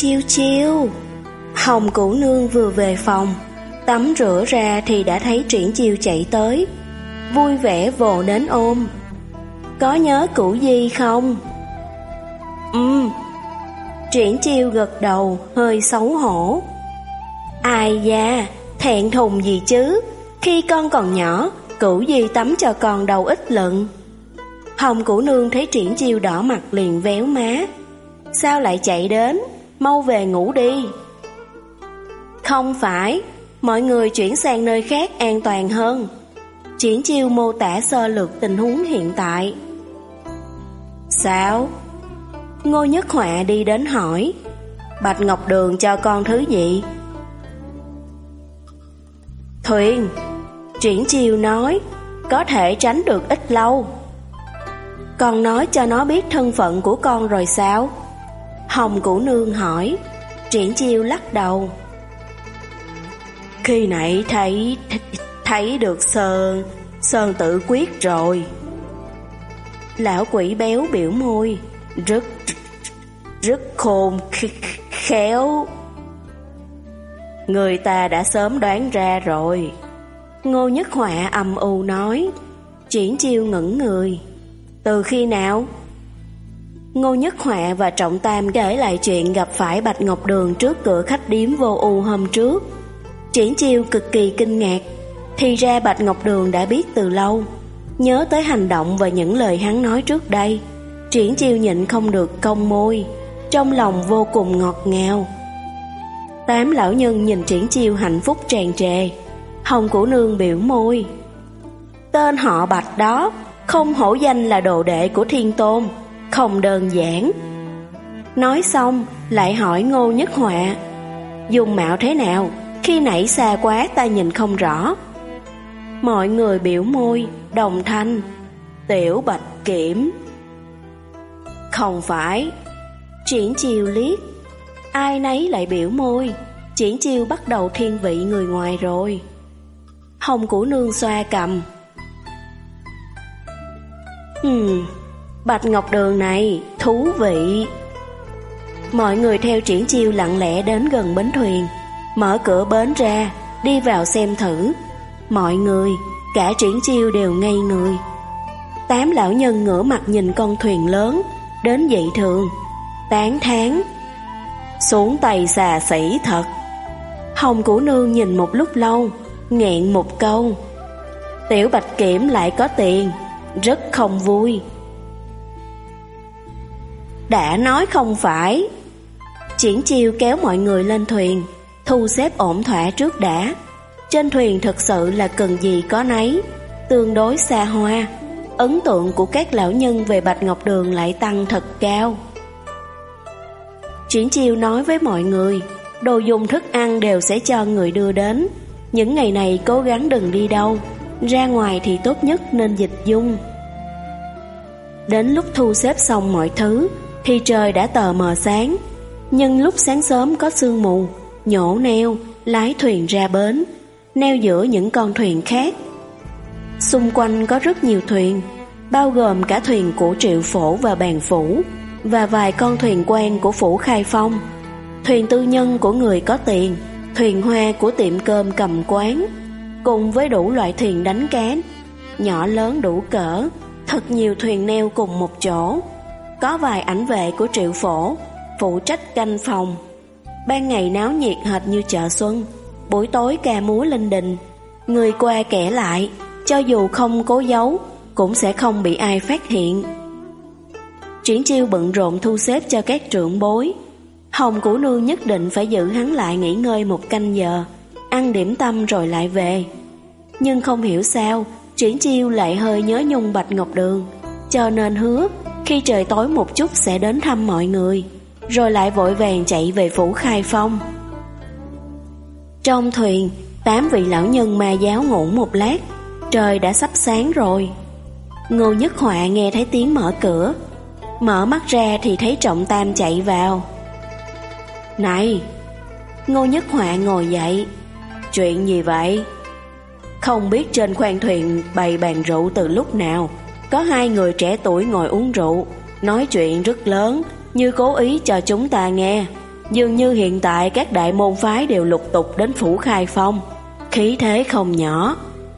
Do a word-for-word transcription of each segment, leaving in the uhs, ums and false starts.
Chiêu chiêu. Hồng Cửu Nương vừa về phòng, tắm rửa ra thì đã thấy Triển Chiêu chạy tới, vui vẻ vồ đến ôm. Có nhớ Cửu Di không? Ừm. Triển Chiêu gật đầu, hơi xấu hổ. Ai da, thẹn thùng gì chứ, khi con còn nhỏ, Cửu Di tắm cho con đâu ít lần. Hồng Cửu Nương thấy Triển Chiêu đỏ mặt liền véo má. Sao lại chạy đến, mau về ngủ đi. Không phải, mọi người chuyển sang nơi khác an toàn hơn. Triển Chiêu mô tả sơ lược tình huống hiện tại. Sao? Ngô Nhất Họa đi đến hỏi. Bạch Ngọc Đường cho con thứ gì? Thuyền. Triển Chiêu nói, có thể tránh được ít lâu. Con nói cho nó biết thân phận của con rồi sao? Hồng Cửu Nương hỏi. Triển Chiêu lắc đầu. Khi nãy thấy thấy được Sơn Sơn tự quyết rồi. Lão quỷ béo biểu môi. Rất Rất khôn khéo. Người ta đã sớm đoán ra rồi. Ngô Nhất Họa âm u nói. Triển Chiêu ngẩn người. Từ khi nào? Ngô Nhất Họa và Trọng Tam kể lại chuyện gặp phải Bạch Ngọc Đường trước cửa khách điếm Vô U hôm trước. Triển Chiêu cực kỳ kinh ngạc. Thì ra Bạch Ngọc Đường đã biết từ lâu. Nhớ tới hành động và những lời hắn nói trước đây, Triển Chiêu nhịn không được cong môi, trong lòng vô cùng ngọt ngào. Tám lão nhân nhìn Triển Chiêu hạnh phúc tràn trề. Hồng Cửu Nương biểu môi. Tên họ Bạch đó không hổ danh là đồ đệ của Thiên Tôn, không đơn giản. Nói xong lại hỏi Ngô Nhất Họa. Dung mạo thế nào? Khi nãy xa quá ta nhìn không rõ. Mọi người biểu môi, đồng thanh. Tiểu Bạch Kiểm. Không phải. Triển Chiêu liếc. Ai nấy lại biểu môi. Triển Chiêu bắt đầu thiên vị người ngoài rồi. Hồng Cửu Nương xoa cằm. Ừm, Bạch Ngọc Đường này thú vị. Mọi người theo Triển Chiêu lặng lẽ đến gần bến thuyền, mở cửa bến ra, đi vào xem thử. Mọi người, cả Triển Chiêu đều ngây người. Tám lão nhân ngửa mặt nhìn con thuyền lớn, đến dị thường, tán thán. Xuống tay xà xỉ thật. Hồng Cửu Nương nhìn một lúc lâu, nghẹn một câu. Tiểu Bạch Kiểm lại có tiền, rất không vui. Đã nói không phải. Triển Chiêu kéo mọi người lên thuyền, thu xếp ổn thỏa trước đã. Trên thuyền thực sự là cần gì có nấy, tương đối xa hoa. Ấn tượng của các lão nhân về Bạch Ngọc Đường lại tăng thật cao. Triển Chiêu nói với mọi người, đồ dùng thức ăn đều sẽ cho người đưa đến. Những ngày này cố gắng đừng đi đâu, ra ngoài thì tốt nhất nên dịch dung. Đến lúc thu xếp xong mọi thứ thì trời đã tờ mờ sáng. Nhưng lúc sáng sớm có sương mù, nhổ neo, lái thuyền ra bến, neo giữa những con thuyền khác. Xung quanh có rất nhiều thuyền, bao gồm cả thuyền của Triệu Phổ và Bàn Phủ, và vài con thuyền quan của Phủ Khai Phong, thuyền tư nhân của người có tiền, thuyền hoa của tiệm cơm cầm quán, cùng với đủ loại thuyền đánh cá, nhỏ lớn đủ cỡ. Thật nhiều thuyền neo cùng một chỗ. Có vài ảnh vệ của Triệu Phổ phụ trách canh phòng. Ban ngày náo nhiệt hệt như chợ xuân, buổi tối ca múa linh đình. Người qua kẻ lại, cho dù không cố giấu cũng sẽ không bị ai phát hiện. Triển Chiêu bận rộn thu xếp cho các trưởng bối. Hồng Cửu Nương nhất định phải giữ hắn lại nghỉ ngơi một canh giờ, ăn điểm tâm rồi lại về. Nhưng không hiểu sao Triển Chiêu lại hơi nhớ nhung Bạch Ngọc Đường, cho nên hứa khi trời tối một chút sẽ đến thăm mọi người, rồi lại vội vàng chạy về Phủ Khai Phong. Trong thuyền, tám vị lão nhân ma giáo ngủ một lát, trời đã sắp sáng rồi. Ngô Nhất Họa nghe thấy tiếng mở cửa, mở mắt ra thì thấy Trọng Tam chạy vào. Này! Ngô Nhất Họa ngồi dậy. Chuyện gì vậy? Không biết trên khoang thuyền bày bàn rượu từ lúc nào, có hai người trẻ tuổi ngồi uống rượu, nói chuyện rất lớn, như cố ý cho chúng ta nghe. Dường như hiện tại các đại môn phái đều lục tục đến phủ Khai Phong, khí thế không nhỏ.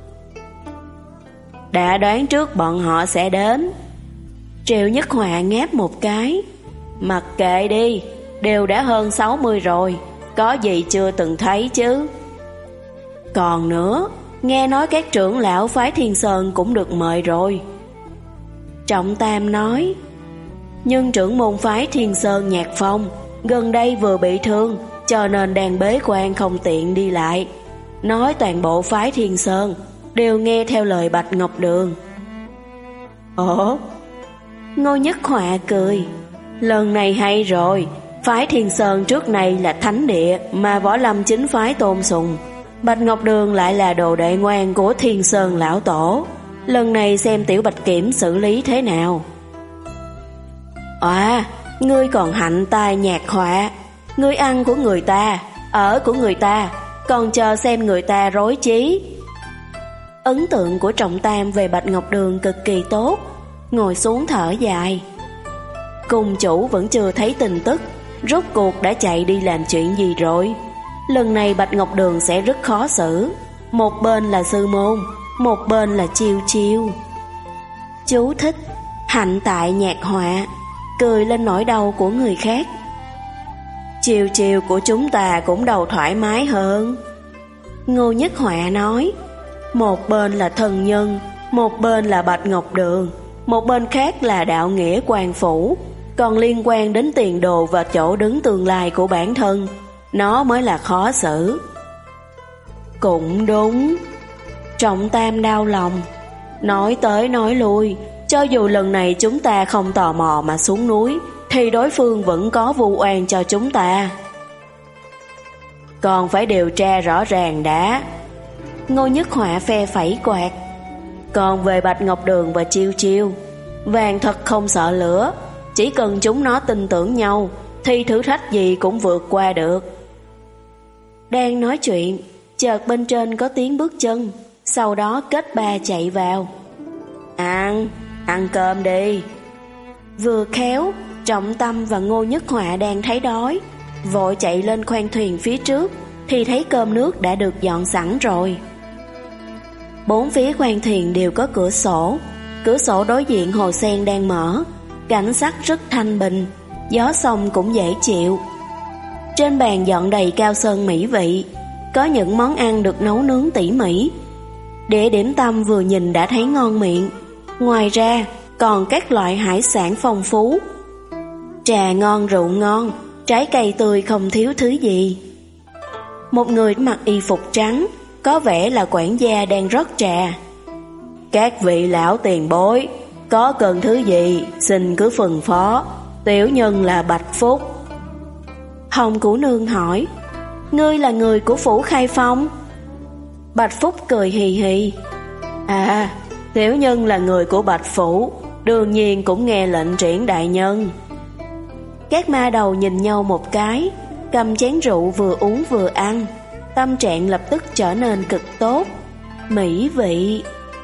Đã đoán trước bọn họ sẽ đến. Triệu Nhất Họa ngáp một cái. Mặc kệ đi, đều đã hơn sáu mươi rồi, có gì chưa từng thấy chứ. Còn nữa, nghe nói các trưởng lão phái Thiên Sơn cũng được mời rồi. Trọng Tam nói, nhưng trưởng môn phái Thiên Sơn Nhạc Phong gần đây vừa bị thương, cho nên đang bế quan không tiện đi lại. Nói toàn bộ phái Thiên Sơn đều nghe theo lời Bạch Ngọc Đường. Ồ, Ngô Nhất Họa cười. Lần này hay rồi, phái Thiên Sơn trước này là thánh địa mà võ lâm chính phái tôn sùng. Bạch Ngọc Đường lại là đồ đệ ngoan của Thiên Sơn lão tổ. Lần này xem tiểu Bạch Kiểm xử lý thế nào. À, ngươi còn hạnh tài Nhạc Họa. Ngươi ăn của người ta, ở của người ta, còn chờ xem người ta rối trí. Ấn tượng của Trọng Tam về Bạch Ngọc Đường cực kỳ tốt. Ngồi xuống thở dài. Cung chủ vẫn chưa thấy tin tức, rốt cuộc đã chạy đi làm chuyện gì rồi. Lần này Bạch Ngọc Đường sẽ rất khó xử. Một bên là sư môn, một bên là Chiêu Chiêu. Chú thích hạnh tại Nhạc Họa, cười lên nỗi đau của người khác. Chiêu Chiêu của chúng ta cũng đầu thoải mái hơn. Ngô Nhất Họa nói, một bên là thần nhân, một bên là Bạch Ngọc Đường, một bên khác là đạo nghĩa quan phủ, còn liên quan đến tiền đồ và chỗ đứng tương lai của bản thân, nó mới là khó xử. Cũng đúng. Trọng Tam đau lòng. Nói tới nói lui, cho dù lần này chúng ta không tò mò mà xuống núi, thì đối phương vẫn có vu oan cho chúng ta. Còn phải điều tra rõ ràng đã. Ngô Nhất Họa phe phẩy quạt. Còn về Bạch Ngọc Đường và Chiêu Chiêu, vàng thật không sợ lửa. Chỉ cần chúng nó tin tưởng nhau, thì thử thách gì cũng vượt qua được. Đang nói chuyện, chợt bên trên có tiếng bước chân, sau đó Kết Ba chạy vào. Ăn, ăn cơm đi. Vừa khéo, Trọng Tâm và Ngô Nhất Họa đang thấy đói, vội chạy lên khoang thuyền phía trước, thì thấy cơm nước đã được dọn sẵn rồi. Bốn phía khoang thuyền đều có cửa sổ. Cửa sổ đối diện hồ sen đang mở, cảnh sắc rất thanh bình, gió sông cũng dễ chịu. Trên bàn dọn đầy cao sơn mỹ vị, có những món ăn được nấu nướng tỉ mỉ. Đĩa điểm tâm vừa nhìn đã thấy ngon miệng. Ngoài ra còn các loại hải sản phong phú. Trà ngon rượu ngon, trái cây tươi không thiếu thứ gì. Một người mặc y phục trắng, có vẻ là quản gia đang rót trà. Các vị lão tiền bối, có cần thứ gì xin cứ phân phó, tiểu nhân là Bạch Phúc. Hồng Củ Nương hỏi, ngươi là người của phủ Khai Phong? Bạch Phúc cười hì hì. À, tiểu nhân là người của Bạch Phủ, đương nhiên cũng nghe lệnh Triển đại nhân. Các ma đầu nhìn nhau một cái, cầm chén rượu vừa uống vừa ăn, tâm trạng lập tức trở nên cực tốt, mỹ vị.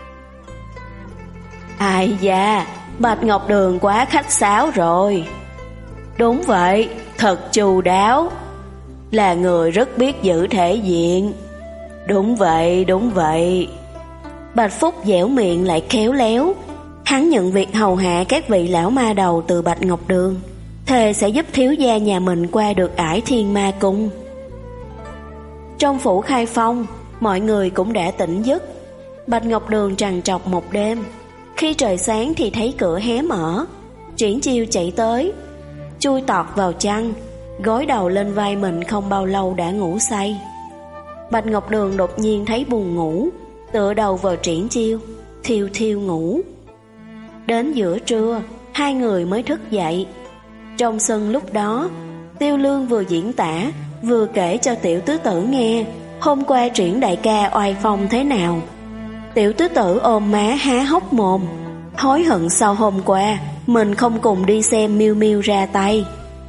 Ai da, Bạch Ngọc Đường quá khách sáo rồi. Đúng vậy, thật chu đáo, là người rất biết giữ thể diện. Đúng vậy, đúng vậy. Bạch Phúc dẻo miệng lại khéo léo. Hắn nhận việc hầu hạ các vị lão ma đầu từ Bạch Ngọc Đường, thề sẽ giúp thiếu gia nhà mình qua được ải Thiên Ma Cung. Trong phủ Khai Phong, mọi người cũng đã tỉnh giấc. Bạch Ngọc Đường trằn trọc một đêm. Khi trời sáng thì thấy cửa hé mở. Triển Chiêu chạy tới, chui tọt vào chăn, gối đầu lên vai mình không bao lâu đã ngủ say. Bạch Ngọc Đường đột nhiên thấy buồn ngủ, tựa đầu vào Triển Chiêu, thiêu thiêu ngủ. Đến giữa trưa, hai người mới thức dậy. Trong sân lúc đó, Tiêu Lương vừa diễn tả, vừa kể cho Tiểu Tứ Tử nghe hôm qua Triển đại ca oai phong thế nào. Tiểu Tứ Tử ôm má há hốc mồm, hối hận sau hôm qua mình không cùng đi xem Miêu Miêu ra tay.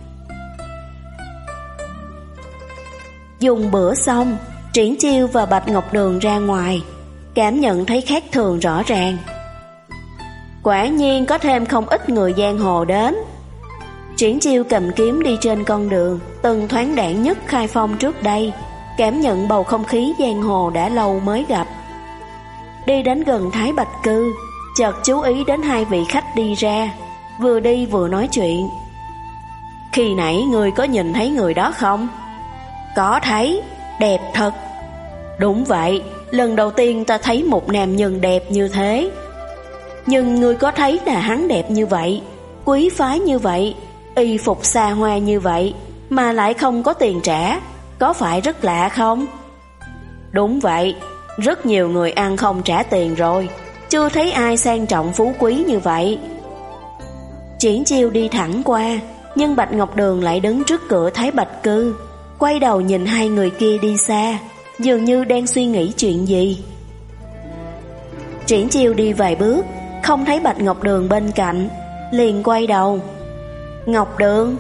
Dùng bữa xong, Triển Chiêu và Bạch Ngọc Đường ra ngoài, cảm nhận thấy khác thường rõ ràng. Quả nhiên có thêm không ít người giang hồ đến. Triển Chiêu cầm kiếm đi trên con đường từng thoáng đãng nhất khai phong trước đây, cảm nhận bầu không khí giang hồ đã lâu mới gặp. Đi đến gần Thái Bạch Cư, chợt chú ý đến hai vị khách đi ra, vừa đi vừa nói chuyện. Khi nãy người có nhìn thấy người đó không? Có thấy, đẹp thật. Đúng vậy, lần đầu tiên ta thấy một nam nhân đẹp như thế. Nhưng người có thấy là hắn đẹp như vậy, quý phái như vậy, y phục xa hoa như vậy, mà lại không có tiền trả, có phải rất lạ không? Đúng vậy, rất nhiều người ăn không trả tiền rồi, chưa thấy ai sang trọng phú quý như vậy. Triển Chiêu đi thẳng qua, nhưng Bạch Ngọc Đường lại đứng trước cửa Thái Bạch Cư, quay đầu nhìn hai người kia đi xa, dường như đang suy nghĩ chuyện gì. Triển Chiêu đi vài bước, không thấy Bạch Ngọc Đường bên cạnh, liền quay đầu. Ngọc Đường.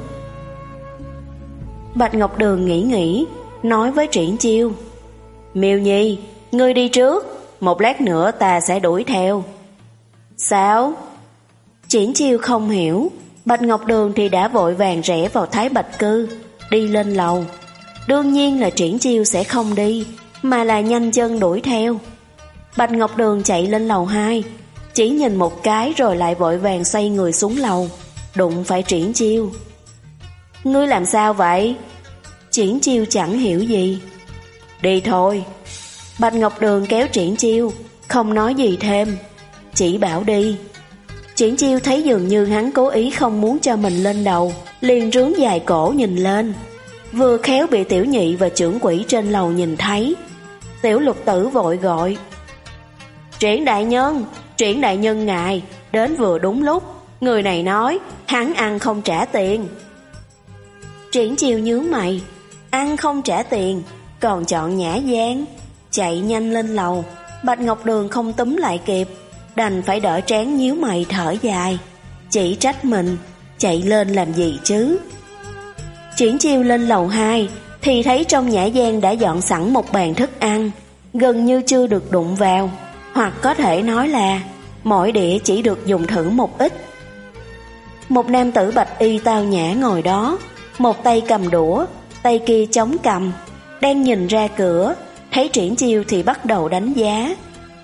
Bạch Ngọc Đường nghĩ nghĩ, nói với Triển Chiêu, Miêu Nhi, ngươi đi trước, một lát nữa ta sẽ đuổi theo. Sao? Triển Chiêu không hiểu. Bạch Ngọc Đường thì đã vội vàng rẽ vào Thái Bạch Cư, đi lên lầu. Đương nhiên là Triển Chiêu sẽ không đi, mà là nhanh chân đuổi theo. Bạch Ngọc Đường chạy lên lầu hai, chỉ nhìn một cái rồi lại vội vàng xoay người xuống lầu, đụng phải Triển Chiêu. Ngươi làm sao vậy? Triển Chiêu chẳng hiểu gì. Đi thôi. Bạch Ngọc Đường kéo Triển Chiêu, không nói gì thêm, chỉ bảo đi. Triển Chiêu thấy dường như hắn cố ý không muốn cho mình lên đầu, liền rướn dài cổ nhìn lên. Vừa khéo bị Tiểu Nhị và trưởng quỹ trên lầu nhìn thấy. Tiểu Lục Tử vội gọi, Triển đại nhân, Triển đại nhân ngài, đến vừa đúng lúc. Người này nói, hắn ăn không trả tiền. Triển Chiêu nhướng mày, ăn không trả tiền, còn chọn nhã gian. Chạy nhanh lên lầu, Bạch Ngọc Đường không túm lại kịp, đành phải đỡ trán nhíu mày thở dài, chỉ trách mình, chạy lên làm gì chứ. Triển Chiêu lên lầu hai thì thấy trong nhã gian đã dọn sẵn một bàn thức ăn, gần như chưa được đụng vào, hoặc có thể nói là mỗi đĩa chỉ được dùng thử một ít. Một nam tử bạch y tao nhã ngồi đó, một tay cầm đũa, tay kia chống cầm, đang nhìn ra cửa. Thấy Triển Chiêu thì bắt đầu đánh giá.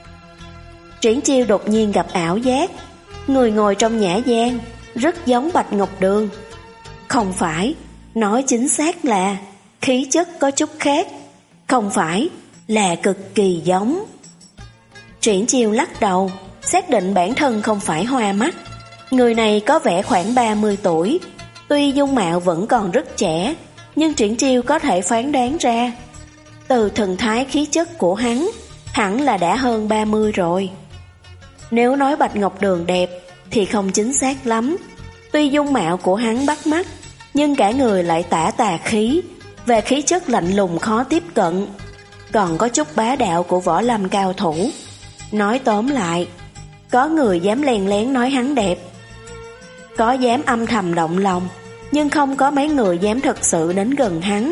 Triển Chiêu đột nhiên gặp ảo giác, người ngồi trong nhã gian rất giống Bạch Ngọc Đường. Không phải, nói chính xác là khí chất có chút khác, không phải, là cực kỳ giống. Triển Chiêu lắc đầu, xác định bản thân không phải hoa mắt. Người này có vẻ khoảng ba mươi tuổi, tuy dung mạo vẫn còn rất trẻ, nhưng Triển Chiêu có thể phán đoán ra. Từ thần thái khí chất của hắn, hẳn là đã hơn ba mươi rồi. Nếu nói Bạch Ngọc Đường đẹp thì không chính xác lắm. Tuy dung mạo của hắn bắt mắt, nhưng cả người lại tả tà khí, về khí chất lạnh lùng khó tiếp cận, còn có chút bá đạo của võ lâm cao thủ. Nói tóm lại, có người dám len lén nói hắn đẹp, có dám âm thầm động lòng, nhưng không có mấy người dám thật sự đến gần hắn.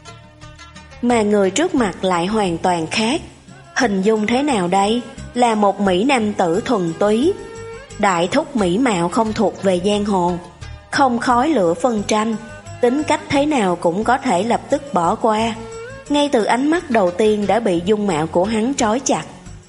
Mà người trước mặt lại hoàn toàn khác. Hình dung thế nào đây? Là một mỹ nam tử thuần túy, đại thúc mỹ mạo không thuộc về giang hồ, không khói lửa phân tranh, tính cách thế nào cũng có thể lập tức bỏ qua. Ngay từ ánh mắt đầu tiên đã bị dung mạo của hắn trói chặt.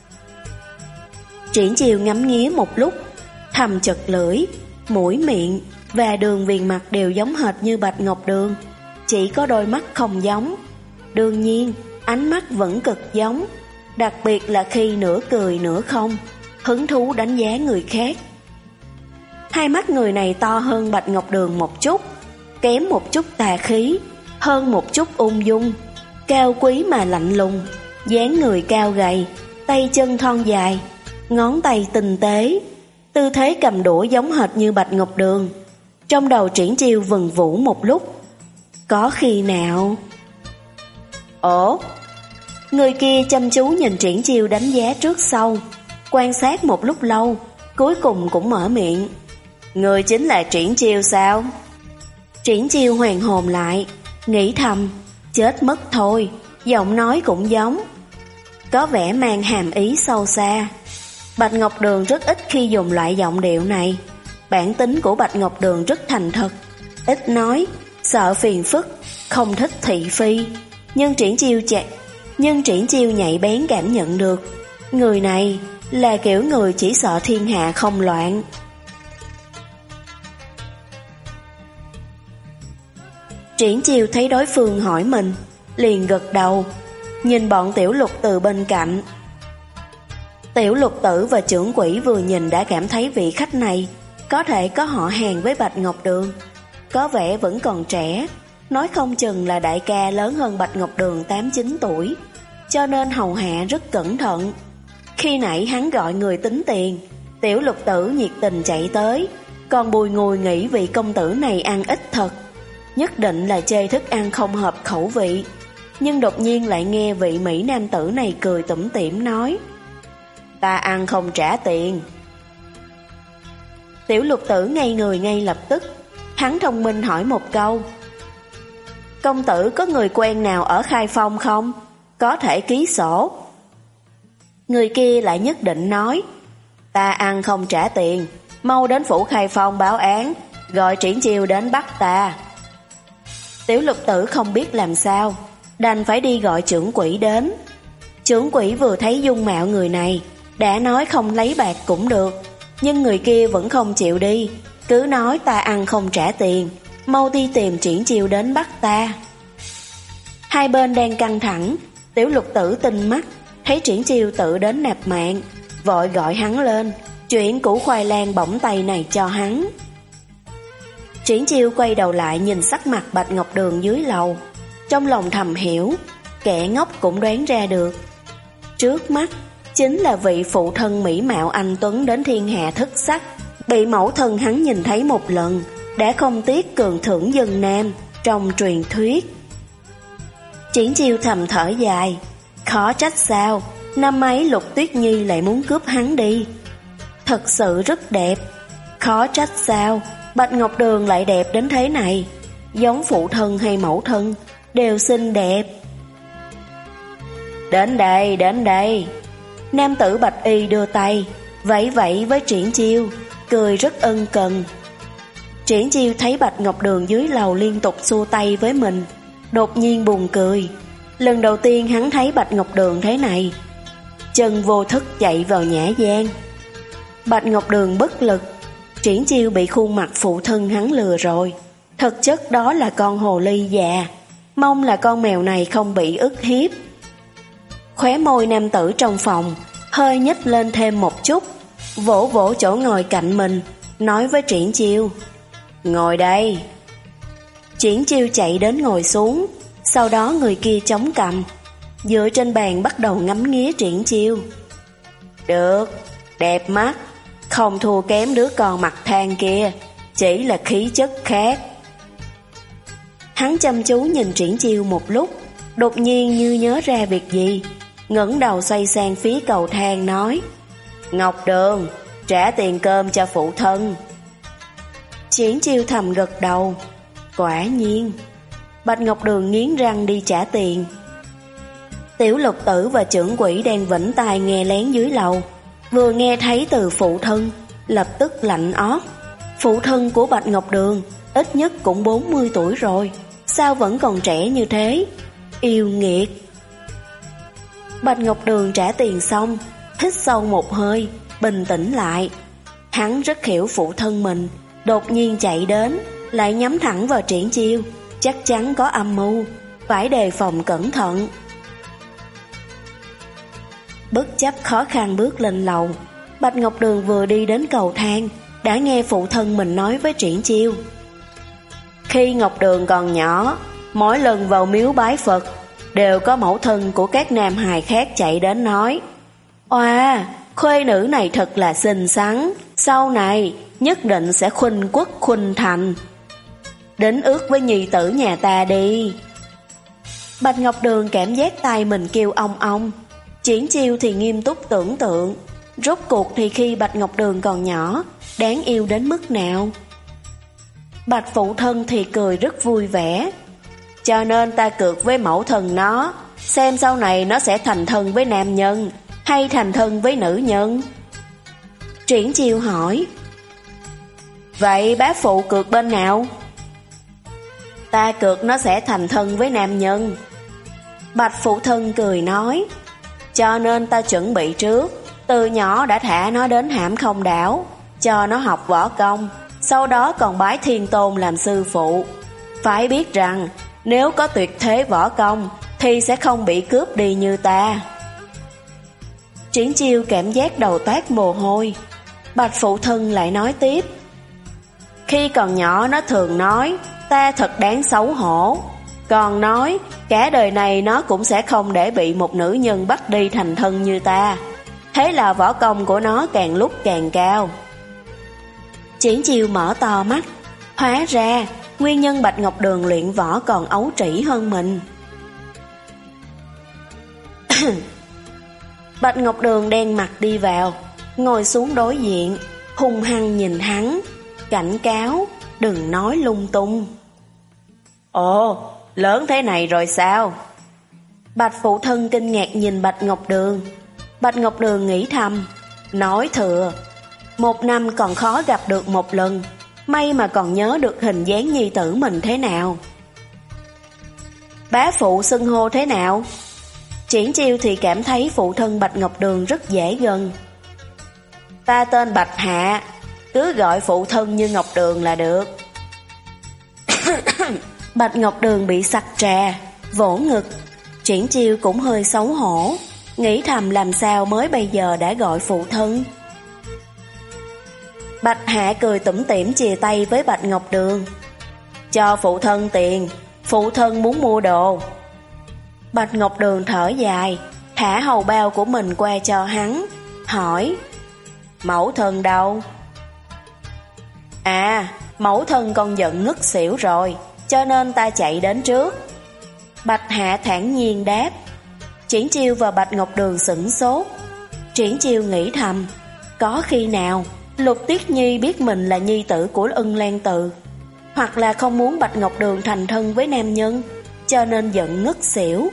Triển Chiêu ngắm nghía một lúc, thầm chật lưỡi, mũi miệng và đường viền mặt đều giống hệt như Bạch Ngọc Đường, chỉ có đôi mắt không giống. Đương nhiên, ánh mắt vẫn cực giống, đặc biệt là khi nửa cười nửa không, hứng thú đánh giá người khác. Hai mắt người này to hơn Bạch Ngọc Đường một chút, kém một chút tà khí, hơn một chút ung dung, cao quý mà lạnh lùng, dáng người cao gầy, tay chân thon dài, ngón tay tinh tế, tư thế cầm đũa giống hệt như Bạch Ngọc Đường. Trong đầu Triển Chiêu vần vũ một lúc, có khi nào... Ồ, người kia chăm chú nhìn Triển Chiêu đánh giá trước sau, quan sát một lúc lâu, cuối cùng cũng mở miệng. Người chính là Triển Chiêu sao? Triển Chiêu hoàn hồn lại, nghĩ thầm, chết mất thôi, giọng nói cũng giống, có vẻ mang hàm ý sâu xa. Bạch Ngọc Đường rất ít khi dùng loại giọng điệu này. Bản tính của Bạch Ngọc Đường rất thành thật, ít nói, sợ phiền phức, không thích thị phi. Nhưng Triển Chiêu chạy, nhưng Triển Chiêu nhạy bén cảm nhận được, người này là kiểu người chỉ sợ thiên hạ không loạn. Triển Chiêu thấy đối phương hỏi mình, liền gật đầu, nhìn bọn Tiểu Lục từ bên cạnh. Tiểu Lục Tử và trưởng quỹ vừa nhìn đã cảm thấy vị khách này có thể có họ hàng với Bạch Ngọc Đường, có vẻ vẫn còn trẻ, nói không chừng là đại ca lớn hơn Bạch Ngọc Đường tám chín tuổi, cho nên hầu hạ rất cẩn thận. Khi nãy hắn gọi người tính tiền, Tiểu Lục Tử nhiệt tình chạy tới, còn bùi ngùi nghĩ vị công tử này ăn ít thật, nhất định là chê thức ăn không hợp khẩu vị. Nhưng đột nhiên lại nghe vị Mỹ nam tử này cười tủm tỉm nói, ta ăn không trả tiền. Tiểu Lục Tử ngây người ngay lập tức, hắn thông minh hỏi một câu, công tử có người quen nào ở Khai Phong không? Có thể ký sổ. Người kia lại nhất định nói, ta ăn không trả tiền, mau đến phủ Khai Phong báo án, gọi Triển Chiêu đến bắt ta. Tiểu Lục Tử không biết làm sao, đành phải đi gọi trưởng quỹ đến. Trưởng quỹ vừa thấy dung mạo người này, đã nói không lấy bạc cũng được, nhưng người kia vẫn không chịu đi, cứ nói ta ăn không trả tiền, mau đi tìm Triển Chiêu đến bắt ta. Hai bên đang căng thẳng, Tiểu Lục Tử tinh mắt, thấy Triển Chiêu tự đến nạp mạng, vội gọi hắn lên, chuyển củ khoai lang bỏng tay này cho hắn. Triển Chiêu quay đầu lại nhìn sắc mặt Bạch Ngọc Đường dưới lầu, trong lòng thầm hiểu, kẻ ngốc cũng đoán ra được. Trước mắt chính là vị phụ thân mỹ mạo anh tuấn đến thiên hạ thất sắc, bị mẫu thân hắn nhìn thấy một lần, đã không tiếc cường thưởng dân nam trong truyền thuyết. Triển Chiêu thầm thở dài, khó trách sao năm ấy Lục Tuyết Nhi lại muốn cướp hắn đi. Thật sự rất đẹp, khó trách sao Bạch Ngọc Đường lại đẹp đến thế này, giống phụ thân hay mẫu thân đều xinh đẹp. Đến đây, đến đây. Nam tử bạch y đưa tay vẫy vẫy với Triển Chiêu, cười rất ân cần. Triển Chiêu thấy Bạch Ngọc Đường dưới lầu liên tục xua tay với mình, đột nhiên buồn cười. Lần đầu tiên hắn thấy Bạch Ngọc Đường thế này, chân vô thức chạy vào nhã gian. Bạch Ngọc Đường bất lực, Triển Chiêu bị khuôn mặt phụ thân hắn lừa rồi, thực chất đó là con hồ ly già, mong là con mèo này không bị ức hiếp. Khóe môi nam tử trong phòng hơi nhếch lên thêm một chút, vỗ vỗ chỗ ngồi cạnh mình, nói với Triển Chiêu, ngồi đây. Triển Chiêu chạy đến ngồi xuống, sau đó người kia chống cằm, dựa trên bàn bắt đầu ngắm nghía Triển Chiêu. Được, đẹp mắt, không thua kém đứa con mặt than kia, chỉ là khí chất khác. Hắn chăm chú nhìn Triển Chiêu một lúc, đột nhiên như nhớ ra việc gì, ngẩng đầu xoay sang phía cầu thang nói, Ngọc Đường, trả tiền cơm cho phụ thân. Triển Chiêu thầm gật đầu, quả nhiên. Bạch Ngọc Đường nghiến răng đi trả tiền. Tiểu Lục Tử và trưởng quỹ đang vĩnh tai nghe lén dưới lầu, vừa nghe thấy từ phụ thân, lập tức lạnh ót. Phụ thân của Bạch Ngọc Đường ít nhất cũng bốn mươi tuổi rồi, sao vẫn còn trẻ như thế, yêu nghiệt. Bạch Ngọc Đường trả tiền xong, hít sâu một hơi, bình tĩnh lại. Hắn rất hiểu phụ thân mình, đột nhiên chạy đến, lại nhắm thẳng vào Triển Chiêu, chắc chắn có âm mưu, phải đề phòng cẩn thận. Bất chấp khó khăn bước lên lầu, Bạch Ngọc Đường vừa đi đến cầu thang, đã nghe phụ thân mình nói với Triển Chiêu. Khi Ngọc Đường còn nhỏ, mỗi lần vào miếu bái Phật, đều có mẫu thân của các nam hài khác chạy đến nói, oa, khuê nữ này thật là xinh xắn, sau này nhất định sẽ khuynh quốc khuynh thành. Đến ước với nhi tử nhà ta đi. Bạch Ngọc Đường cảm giác tai mình kêu ong ong. Triển Chiêu thì nghiêm túc tưởng tượng, rốt cuộc thì khi Bạch Ngọc Đường còn nhỏ, đáng yêu đến mức nào. Bạch phụ thân thì cười rất vui vẻ. Cho nên ta cược với mẫu thân nó, xem sau này nó sẽ thành thân với nam nhân hay thành thân với nữ nhân. Triển Chiêu hỏi, vậy bá phụ cược bên nào? Ta cược nó sẽ thành thân với nam nhân. Bạch phụ thân cười nói, cho nên ta chuẩn bị trước, từ nhỏ đã thả nó đến Hãm Không đảo, cho nó học võ công, sau đó còn bái Thiên Tôn làm sư phụ. Phải biết rằng, nếu có tuyệt thế võ công, thì sẽ không bị cướp đi như ta. Triển Chiêu cảm giác đầu toát mồ hôi. Bạch phụ thân lại nói tiếp, khi còn nhỏ nó thường nói, ta thật đáng xấu hổ. Còn nói, cả đời này nó cũng sẽ không để bị một nữ nhân bắt đi thành thân như ta. Thế là võ công của nó càng lúc càng cao. Triển Chiêu mở to mắt, hóa ra nguyên nhân Bạch Ngọc Đường luyện võ còn ấu trĩ hơn mình. Bạch Ngọc Đường đen mặt đi vào, ngồi xuống đối diện, hung hăng nhìn hắn, cảnh cáo, đừng nói lung tung. Ồ, lớn thế này rồi sao? Bạch phụ thân kinh ngạc nhìn Bạch Ngọc Đường. Bạch Ngọc Đường nghĩ thầm, nói thừa, một năm còn khó gặp được một lần, may mà còn nhớ được hình dáng nhi tử mình thế nào. Bá phụ xưng hô thế nào? Triển Chiêu thì cảm thấy phụ thân Bạch Ngọc Đường rất dễ gần. Ta tên Bạch Hạ, cứ gọi phụ thân như Ngọc Đường là được. Bạch Ngọc Đường bị sặc trà, vỗ ngực. Triển Chiêu cũng hơi xấu hổ, nghĩ thầm làm sao mới bây giờ đã gọi phụ thân. Bạch Hạ cười tủm tỉm chìa tay với Bạch Ngọc Đường. Cho phụ thân tiền, phụ thân muốn mua đồ. Bạch Ngọc Đường thở dài, thả hầu bao của mình qua cho hắn, hỏi, mẫu thân đâu? À, mẫu thân con giận ngất xỉu rồi, cho nên ta chạy đến trước. Bạch Hạ thản nhiên đáp. Triển Chiêu và Bạch Ngọc Đường sửng sốt. Triển Chiêu nghĩ thầm, có khi nào Lục Tiết Nhi biết mình là nhi tử của Ân Lan Tự, hoặc là không muốn Bạch Ngọc Đường thành thân với nam nhân, cho nên giận ngất xỉu.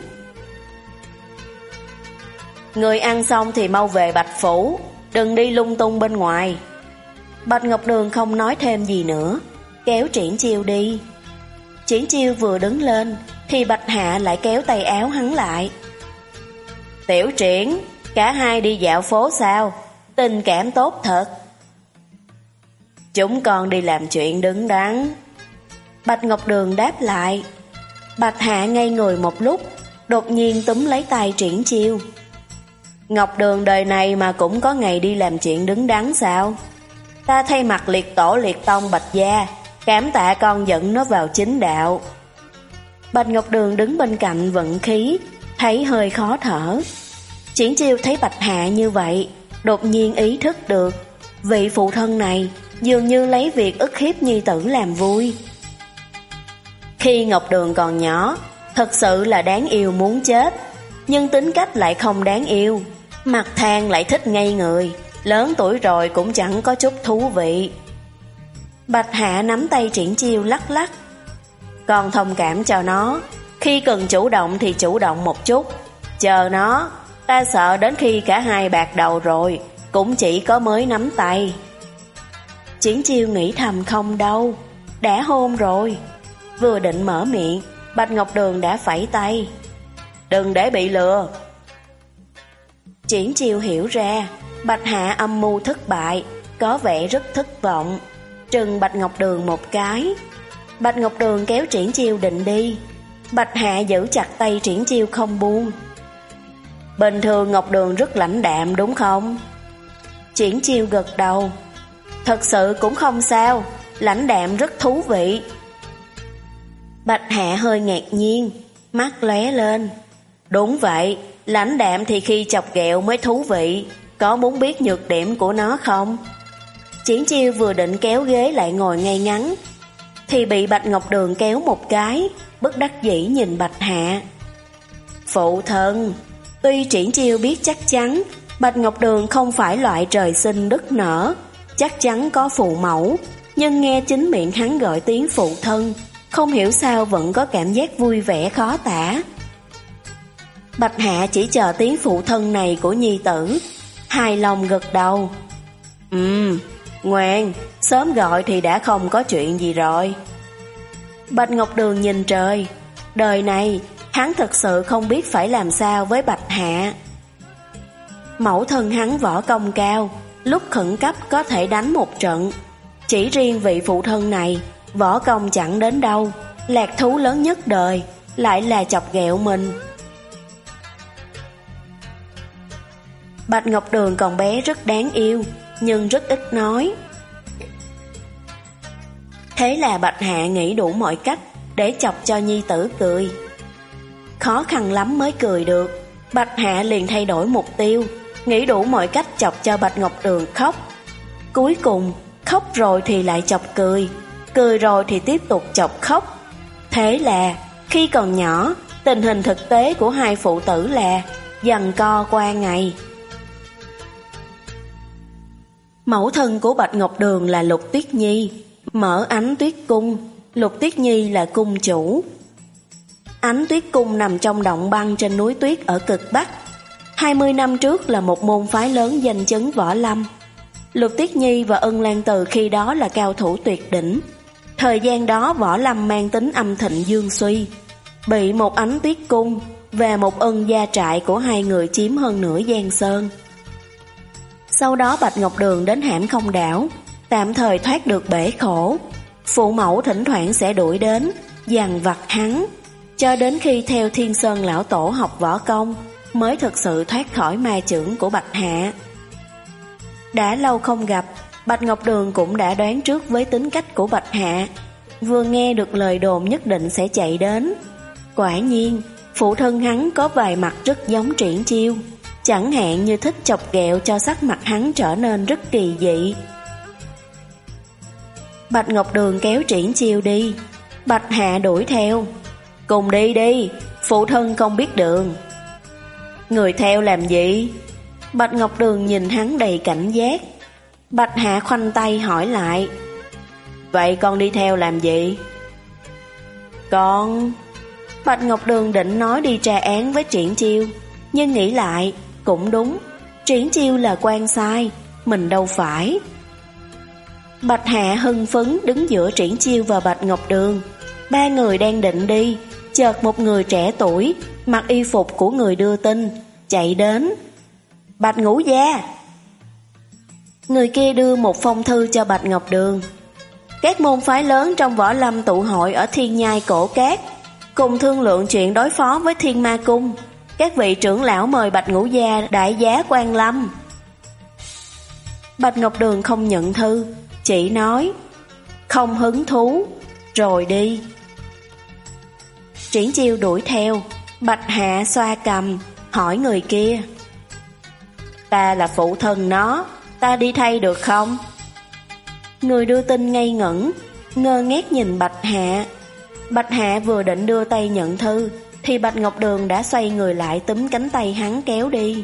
Người ăn xong thì mau về Bạch Phủ, đừng đi lung tung bên ngoài. Bạch Ngọc Đường không nói thêm gì nữa, kéo Triển Chiêu đi. Triển Chiêu vừa đứng lên thì Bạch Hạ lại kéo tay áo hắn lại. Tiểu Triển, cả hai đi dạo phố sao? Tình cảm tốt thật. Chúng con đi làm chuyện đứng đắn. Bạch Ngọc Đường đáp lại. Bạch Hạ ngây người một lúc, đột nhiên túm lấy tay Triển Chiêu. Ngọc Đường đời này mà cũng có ngày đi làm chuyện đứng đắn sao? Ta thay mặt liệt tổ liệt tông Bạch gia, cảm tạ con dẫn nó vào chính đạo. Bạch Ngọc Đường đứng bên cạnh vận khí, thấy hơi khó thở. Triển Chiêu thấy Bạch Hạ như vậy, đột nhiên ý thức được, vị phụ thân này dường như lấy việc ức hiếp nhi tử làm vui. Khi Ngọc Đường còn nhỏ, thật sự là đáng yêu muốn chết, nhưng tính cách lại không đáng yêu, mặt than lại thích ngây người, lớn tuổi rồi cũng chẳng có chút thú vị. Bạch Hạ nắm tay Triển Chiêu lắc lắc. Con thông cảm cho nó, khi cần chủ động thì chủ động một chút, chờ nó, ta sợ đến khi cả hai bạc đầu rồi, cũng chỉ có mới nắm tay. Triển Chiêu nghĩ thầm không đâu, đã hôn rồi. Vừa định mở miệng, Bạch Ngọc Đường đã phẩy tay. Đừng để bị lừa. Triển Chiêu hiểu ra, Bạch Hạ âm mưu thất bại, có vẻ rất thất vọng, trừng Bạch Ngọc Đường một cái. Bạch Ngọc Đường kéo Triển Chiêu định đi. Bạch Hạ giữ chặt tay Triển Chiêu không buông. Bình thường Ngọc Đường rất lãnh đạm đúng không? Triển Chiêu gật đầu. Thật sự cũng không sao, lãnh đạm rất thú vị. Bạch Hạ hơi ngạc nhiên, mắt lóe lên. Đúng vậy, lãnh đạm thì khi chọc ghẹo mới thú vị, có muốn biết nhược điểm của nó không? Triển Chiêu vừa định kéo ghế lại ngồi ngay ngắn, thì bị Bạch Ngọc Đường kéo một cái, bất đắc dĩ nhìn Bạch Hạ. Phụ thân, tuy Triển Chiêu biết chắc chắn Bạch Ngọc Đường không phải loại trời sinh đất nở, chắc chắn có phụ mẫu, nhưng nghe chính miệng hắn gọi tiếng phụ thân, không hiểu sao vẫn có cảm giác vui vẻ khó tả. Bạch Hạ chỉ chờ tiếng phụ thân này của nhi tử, hài lòng gật đầu. Ừm, ngoan, sớm gọi thì đã không có chuyện gì rồi. Bạch Ngọc Đường nhìn trời, đời này hắn thật sự không biết phải làm sao với Bạch Hạ. Mẫu thân hắn võ công cao, lúc khẩn cấp có thể đánh một trận. Chỉ riêng vị phụ thân này, võ công chẳng đến đâu, lạc thú lớn nhất đời, lại là chọc ghẹo mình. Bạch Ngọc Đường còn bé rất đáng yêu, nhưng rất ít nói. Thế là Bạch Hạ nghĩ đủ mọi cách để chọc cho nhi tử cười. Khó khăn lắm mới cười được, Bạch Hạ liền thay đổi mục tiêu, nghĩ đủ mọi cách chọc cho Bạch Ngọc Đường khóc. Cuối cùng, khóc rồi thì lại chọc cười, cười rồi thì tiếp tục chọc khóc. Thế là, khi còn nhỏ, tình hình thực tế của hai phụ tử là giằng co qua ngày. Mẫu thân của Bạch Ngọc Đường là Lục Tuyết Nhi, mở Ánh Tuyết Cung. Lục Tuyết Nhi là cung chủ. Ánh Tuyết Cung nằm trong động băng trên núi tuyết ở cực Bắc. Hai mươi năm trước là một môn phái lớn danh chấn võ lâm. Lục Tuyết Nhi và Ân Lan Từ khi đó là cao thủ tuyệt đỉnh. Thời gian đó võ lâm mang tính âm thịnh dương suy, bị một Ánh Tuyết Cung và một Ân gia trại của hai người chiếm hơn nửa Giang Sơn. Sau đó Bạch Ngọc Đường đến Hãm Không Đảo, tạm thời thoát được bể khổ. Phụ mẫu thỉnh thoảng sẽ đuổi đến, dằn vặt hắn, cho đến khi theo Thiên Sơn lão tổ học võ công, mới thực sự thoát khỏi ma chưởng của Bạch Hạ. Đã lâu không gặp, Bạch Ngọc Đường cũng đã đoán trước với tính cách của Bạch Hạ. Vừa nghe được lời đồn nhất định sẽ chạy đến. Quả nhiên, phụ thân hắn có vài mặt rất giống Triển Chiêu, chẳng hạn như thích chọc ghẹo cho sắc mặt hắn trở nên rất kỳ dị. Bạch Ngọc Đường kéo Triển Chiêu đi, Bạch Hạ đuổi theo. Cùng đi đi, phụ thân không biết đường. Người theo làm gì? Bạch Ngọc Đường nhìn hắn đầy cảnh giác. Bạch Hạ khoanh tay hỏi lại. Vậy con đi theo làm gì? Con... Bạch Ngọc Đường định nói đi tra án với Triển Chiêu, nhưng nghĩ lại, cũng đúng, Triển Chiêu là quan sai, mình đâu phải. Bạch Hạ hưng phấn đứng giữa Triển Chiêu và Bạch Ngọc Đường. Ba người đang định đi, chợt một người trẻ tuổi, mặc y phục của người đưa tin, chạy đến. Bạch Ngũ Gia. Người kia đưa một phong thư cho Bạch Ngọc Đường. Các môn phái lớn trong võ lâm tụ hội ở Thiên Nhai Cổ Cát, cùng thương lượng chuyện đối phó với Thiên Ma Cung. Các vị trưởng lão mời Bạch Ngũ Gia đại giá quan lâm. Bạch Ngọc Đường không nhận thư, chỉ nói không hứng thú, rồi đi. Triển Chiêu đuổi theo. Bạch Hạ xoa cầm, hỏi người kia. Ta là phụ thân nó, ta đi thay được không? Người đưa tin ngây ngẩn, ngơ ngác nhìn Bạch Hạ. Bạch Hạ vừa định đưa tay nhận thư, thì Bạch Ngọc Đường đã xoay người lại túm cánh tay hắn kéo đi.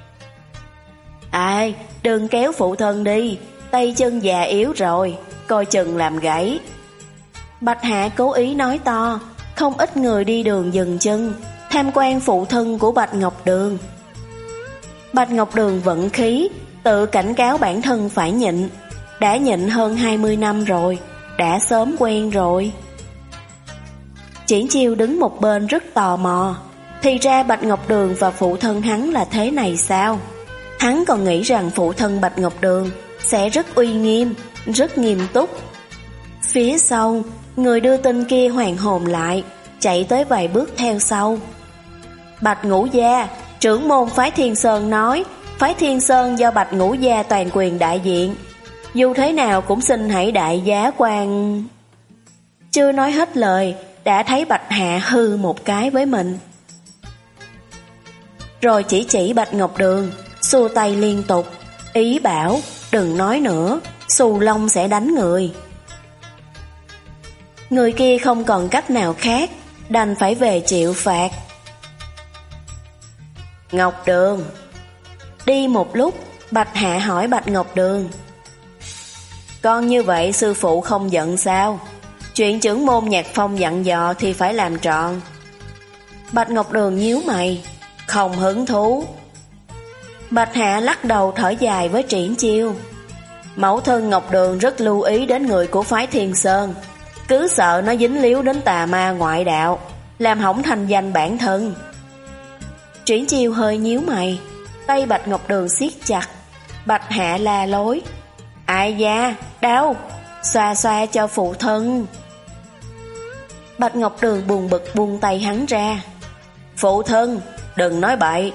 Ai, đừng kéo phụ thân đi, tay chân già yếu rồi, coi chừng làm gãy. Bạch Hạ cố ý nói to, không ít người đi đường dừng chân, tham quan phụ thân của Bạch Ngọc Đường. Bạch Ngọc Đường vận khí, tự cảnh cáo bản thân phải nhịn. Đã nhịn hơn hai mươi năm rồi, đã sớm quen rồi. Triển Chiêu đứng một bên rất tò mò. Thì ra Bạch Ngọc Đường và phụ thân hắn là thế này sao? Hắn còn nghĩ rằng phụ thân Bạch Ngọc Đường sẽ rất uy nghiêm, rất nghiêm túc. Phía sau, người đưa tin kia hoàn hồn lại, chạy tới vài bước theo sau. Bạch Ngũ Gia, trưởng môn phái Thiên Sơn nói, phái Thiên Sơn do Bạch Ngũ Gia toàn quyền đại diện. Dù thế nào cũng xin hãy đại giá quan. Chưa nói hết lời, đã thấy Bạch Hạ hư một cái với mình. Rồi chỉ chỉ Bạch Ngọc Đường, xua tay liên tục, ý bảo đừng nói nữa, xù lông sẽ đánh người. Người kia không còn cách nào khác, đành phải về chịu phạt. Ngọc Đường. Đi một lúc, Bạch Hạ hỏi Bạch Ngọc Đường. Con như vậy sư phụ không giận sao? Chuyện trưởng môn Nhạc Phong dặn dò thì phải làm trọn. Bạch Ngọc Đường nhíu mày, không hứng thú. Bạch Hạ lắc đầu thở dài với Triển Chiêu. Mẫu thân Ngọc Đường rất lưu ý đến người của phái Thiên Sơn. cứ sợ nó dính líu đến tà ma ngoại đạo, làm hỏng thành danh bản thân. Triển Chiêu hơi nhíu mày, tay Bạch Ngọc Đường siết chặt. Bạch Hạ la lối: Ai da, đau, xoa xoa cho phụ thân. Bạch Ngọc Đường buồn bực buông tay hắn ra. Phụ thân, đừng nói bậy.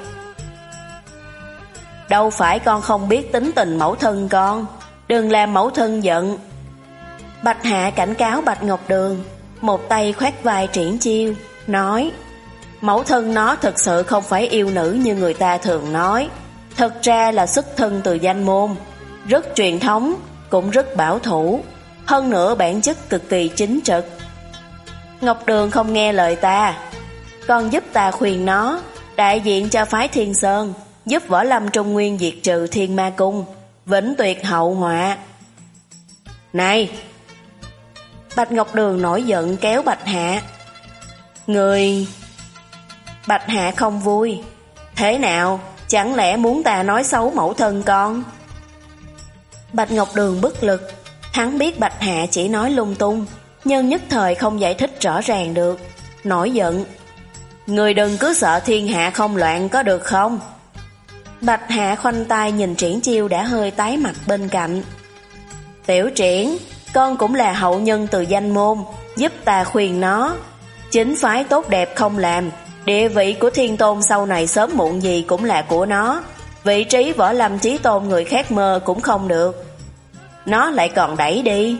Đâu phải con không biết tính tình mẫu thân con, đừng làm mẫu thân giận. Bạch Hạ cảnh cáo Bạch Ngọc Đường, một tay khoét vai Triển Chiêu, nói: Mẫu thân nó thực sự không phải yêu nữ như người ta thường nói. Thật ra là xuất thân từ danh môn, rất truyền thống, cũng rất bảo thủ, hơn nữa bản chất cực kỳ chính trực. Ngọc Đường không nghe lời ta, con giúp ta khuyên nó, đại diện cho phái Thiên Sơn, giúp Võ Lâm Trung Nguyên diệt trừ Thiên Ma Cung, vĩnh tuyệt hậu họa. Này! Bạch Ngọc Đường nổi giận kéo Bạch Hạ. Người... Bạch Hạ không vui. Thế nào? Chẳng lẽ muốn ta nói xấu mẫu thân con? Bạch Ngọc Đường bất lực. Hắn biết Bạch Hạ chỉ nói lung tung, nhưng nhất thời không giải thích rõ ràng được. Nổi giận: Người đừng cứ sợ thiên hạ không loạn có được không? Bạch Hạ khoanh tay nhìn Triển Chiêu đã hơi tái mặt bên cạnh. Tiểu Triển, con cũng là hậu nhân từ danh môn, giúp ta khuyên nó. Chính phái tốt đẹp không làm, địa vị của Thiên Tôn sau này sớm muộn gì cũng là của nó. Vị trí Võ Lâm Chí Tôn người khác mơ cũng không được. Nó lại còn đẩy đi.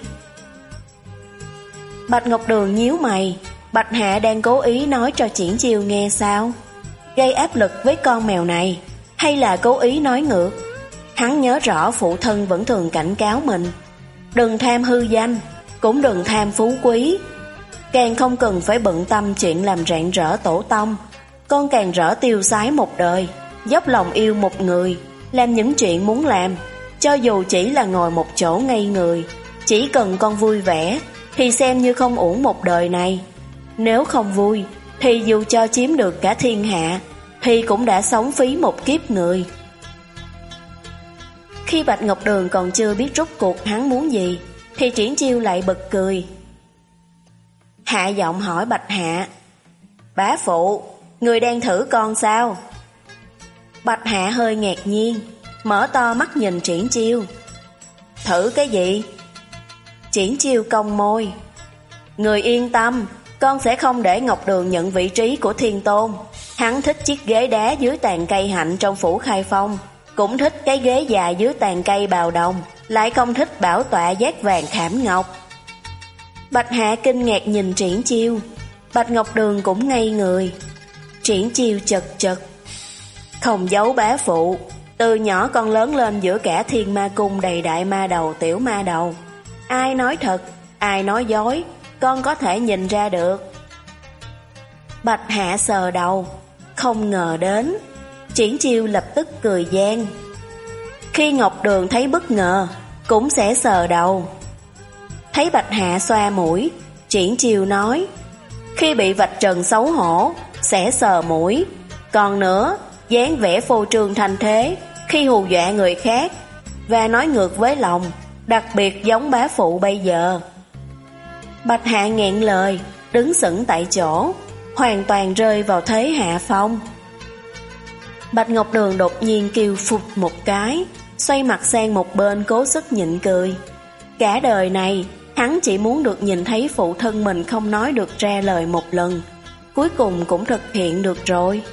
Bạch Ngọc Đường nhíu mày. Bạch Hạ đang cố ý nói cho Triển Chiêu nghe sao? Gây áp lực với con mèo này, hay là cố ý nói ngược? Hắn nhớ rõ phụ thân vẫn thường cảnh cáo mình: đừng tham hư danh, cũng đừng tham phú quý. Càng không cần phải bận tâm chuyện làm rạng rỡ tổ tông, con càng rỡ tiêu sái một đời, dốc lòng yêu một người, làm những chuyện muốn làm. Cho dù chỉ là ngồi một chỗ ngây người, chỉ cần con vui vẻ, thì xem như không uổng một đời này. Nếu không vui, thì dù cho chiếm được cả thiên hạ, thì cũng đã sống phí một kiếp người. Khi Bạch Ngọc Đường còn chưa biết rốt cuộc hắn muốn gì, thì Triển Chiêu lại bật cười. Hạ giọng hỏi Bạch Hạ: Bá phụ, người đang thử con sao? Bạch Hạ hơi ngạc nhiên, mở to mắt nhìn Triển Chiêu. Thử cái gì? Triển Chiêu cong môi. Người yên tâm, con sẽ không để Ngọc Đường nhận vị trí của Thiên Tôn. Hắn thích chiếc ghế đá dưới tàn cây hạnh trong phủ Khai Phong, cũng thích cái ghế dài dưới tàn cây bào đồng, lại không thích bảo tọa giác vàng khảm ngọc. Bạch Hạ kinh ngạc nhìn Triển Chiêu. Bạch Ngọc Đường cũng ngây người. Triển Chiêu chật chật: Không giấu bá phụ, từ nhỏ con lớn lên giữa cả Thiên Ma Cung đầy đại ma đầu tiểu ma đầu. Ai nói thật, ai nói dối, con có thể nhìn ra được. Bạch Hạ sờ đầu, không ngờ đến. Triển Chiêu lập tức cười gian. Khi Ngọc Đường thấy bất ngờ, cũng sẽ sờ đầu. Thấy Bạch Hạ xoa mũi, Triển Chiêu nói: Khi bị vạch trần xấu hổ, sẽ sờ mũi. Còn nữa, dáng vẻ phô trương thành thế, khi hù dọa người khác, và nói ngược với lòng, đặc biệt giống bá phụ bây giờ. Bạch Hạ nghẹn lời, đứng sững tại chỗ, hoàn toàn rơi vào thế hạ phong. Bạch Ngọc Đường đột nhiên kêu phụt một cái, xoay mặt sang một bên cố sức nhịn cười. Cả đời này, hắn chỉ muốn được nhìn thấy phụ thân mình không nói được ra lời một lần, cuối cùng cũng thực hiện được rồi.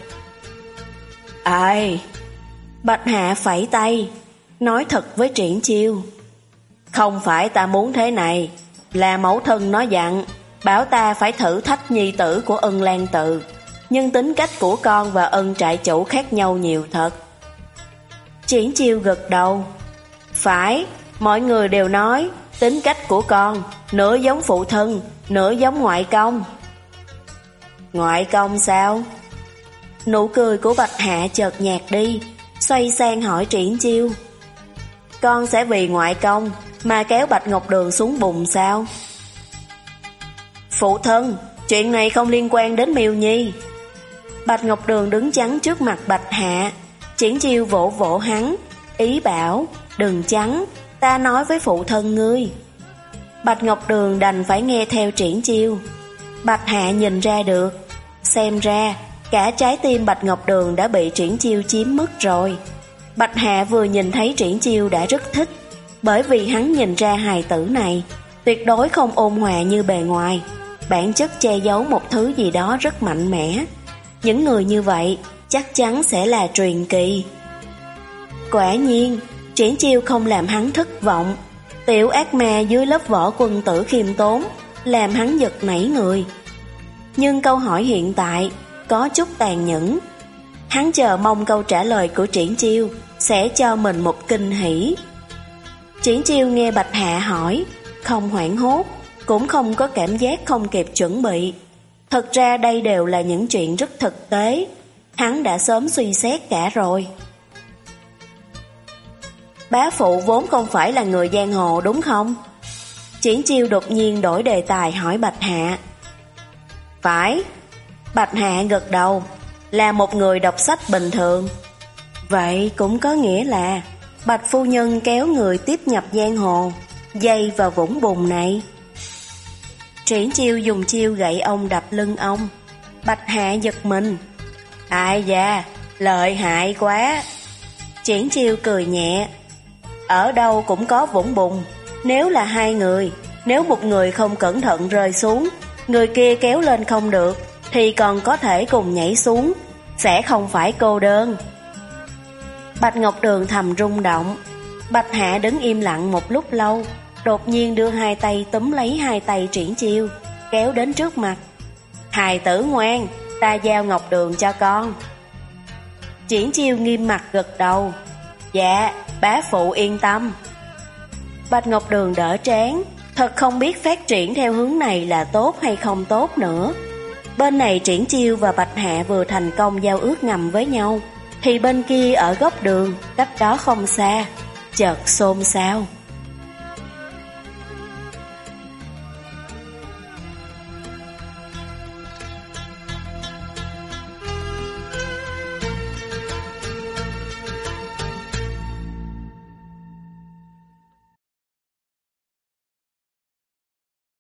Ai? Bạch Hạ phẩy tay, nói thật với Triển Chiêu: Không phải ta muốn thế này, là mẫu thân nó dặn, bảo ta phải thử thách nhi tử của Ân Lan Tự. Nhưng tính cách của con và Ân trại chủ khác nhau nhiều thật. Triển Chiêu gật đầu. Phải, mọi người đều nói tính cách của con nửa giống phụ thân, nửa giống ngoại công. Ngoại công sao? Nụ cười của Bạch Hạ chợt nhạt đi, xoay sang hỏi Triển Chiêu: Con sẽ vì ngoại công mà kéo Bạch Ngọc Đường xuống bùn sao? Phụ thân, chuyện này không liên quan đến Miêu Nhi. Bạch Ngọc Đường đứng chắn trước mặt Bạch Hạ. Triển Chiêu vỗ vỗ hắn, ý bảo: Đừng chắn, ta nói với phụ thân ngươi. Bạch Ngọc Đường đành phải nghe theo triển chiêu. Bạch Hạ nhìn ra được, xem ra cả trái tim Bạch Ngọc Đường đã bị triển chiêu chiếm mất rồi. Bạch Hạ vừa nhìn thấy triển chiêu đã rất thích, bởi vì hắn nhìn ra hài tử này tuyệt đối không ôn hòa như bề ngoài, bản chất che giấu một thứ gì đó rất mạnh mẽ. Những người như vậy chắc chắn sẽ là truyền kỳ. Quả nhiên, triển chiêu không làm hắn thất vọng. Tiểu ác ma dưới lớp vỏ quân tử khiêm tốn làm hắn giật nảy người. Nhưng câu hỏi hiện tại có chút tàn nhẫn. Hắn chờ mong câu trả lời của triển chiêu sẽ cho mình một kinh hỉ. Triển chiêu nghe Bạch Hạ hỏi, không hoảng hốt, cũng không có cảm giác không kịp chuẩn bị. Thật ra đây đều là những chuyện rất thực tế, hắn đã sớm suy xét cả rồi. Bá phụ vốn không phải là người giang hồ đúng không? Triển chiêu đột nhiên đổi đề tài hỏi Bạch Hạ. Phải. Bạch Hạ gật đầu, là một người đọc sách bình thường. Vậy cũng có nghĩa là Bạch phu nhân kéo người tiếp nhập giang hồ, dây vào vũng bùn này. Triển chiêu dùng chiêu gậy ông đập lưng ông. Bạch Hạ giật mình. Ai da, lợi hại quá. Triển chiêu cười nhẹ. Ở đâu cũng có vũng bùn. Nếu là hai người, nếu một người không cẩn thận rơi xuống, người kia kéo lên không được, thì còn có thể cùng nhảy xuống, sẽ không phải cô đơn. Bạch Ngọc Đường thầm rung động. Bạch Hạ đứng im lặng một lúc lâu, đột nhiên đưa hai tay túm lấy hai tay triển chiêu, kéo đến trước mặt. Hài tử ngoan, ta giao Ngọc Đường cho con. Triển chiêu nghiêm mặt gật đầu. Dạ, bá phụ yên tâm. Bạch Ngọc Đường đỡ trán, thật không biết phát triển theo hướng này là tốt hay không tốt nữa. Bên này triển chiêu và Bạch Hạ vừa thành công giao ước ngầm với nhau, thì bên kia ở góc đường, cách đó không xa, chợt xôn xao.